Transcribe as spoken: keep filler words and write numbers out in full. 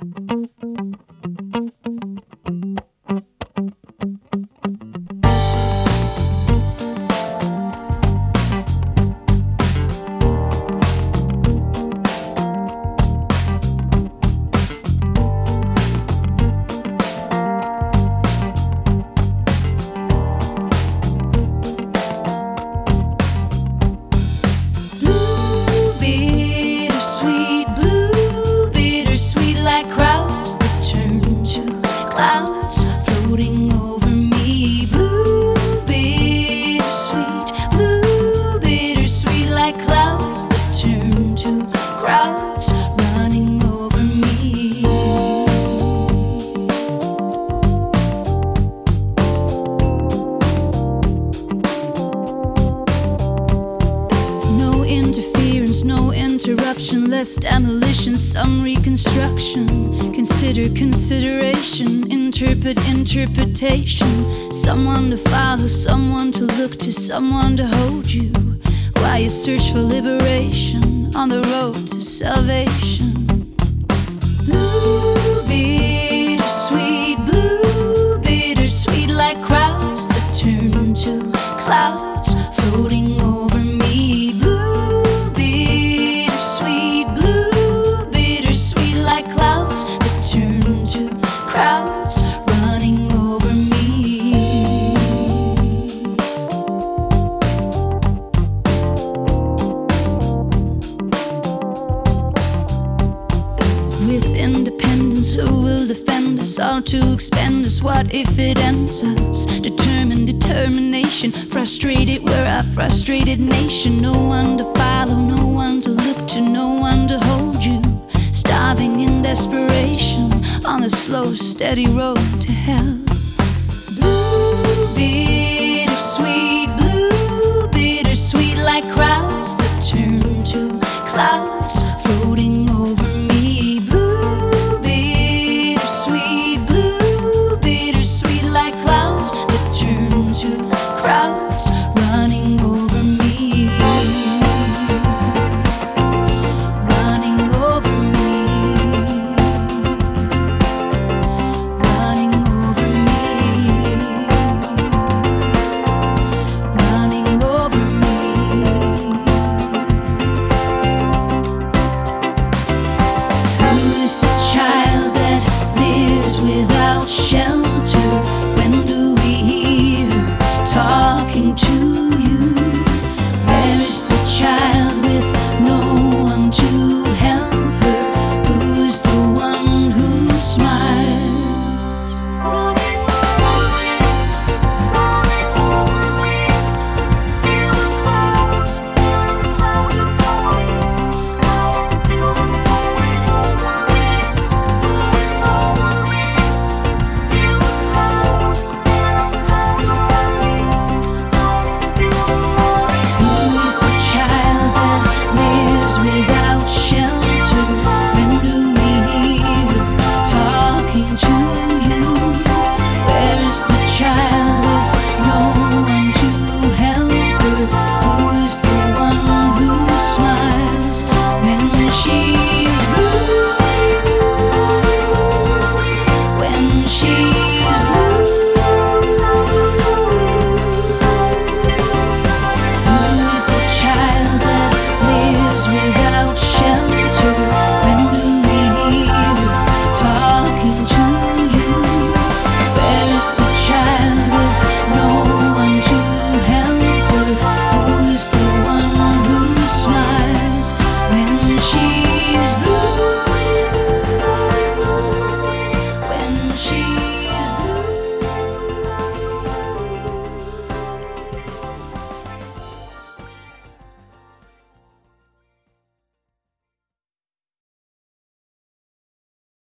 No interruption, less demolition, some reconstruction. Consider consideration, interpret interpretation. Someone to follow, someone to look to, someone to hold you while you search for liberation on the road to salvation. Blue, bittersweet, blue, bittersweet, like crowds that turn to clouds floating over me. Blue, bittersweet, blue, bittersweet, like clouds that turn to crowds running over me. With independence, who will defend us? All to expend us, what if it ends us? Determined determination, frustrated, we're a frustrated nation. No one to follow, no one to look to, no one to hold you. Starving in desperation on the slow, steady road to hell. Blue, bittersweet, blue, bittersweet, like crowds that turn to clouds floating over me. Blue, bittersweet, blue, bittersweet, like clouds that turn to crowds running over me. Running over me. Running over me. Running over me. Who is the child that lives without shelter?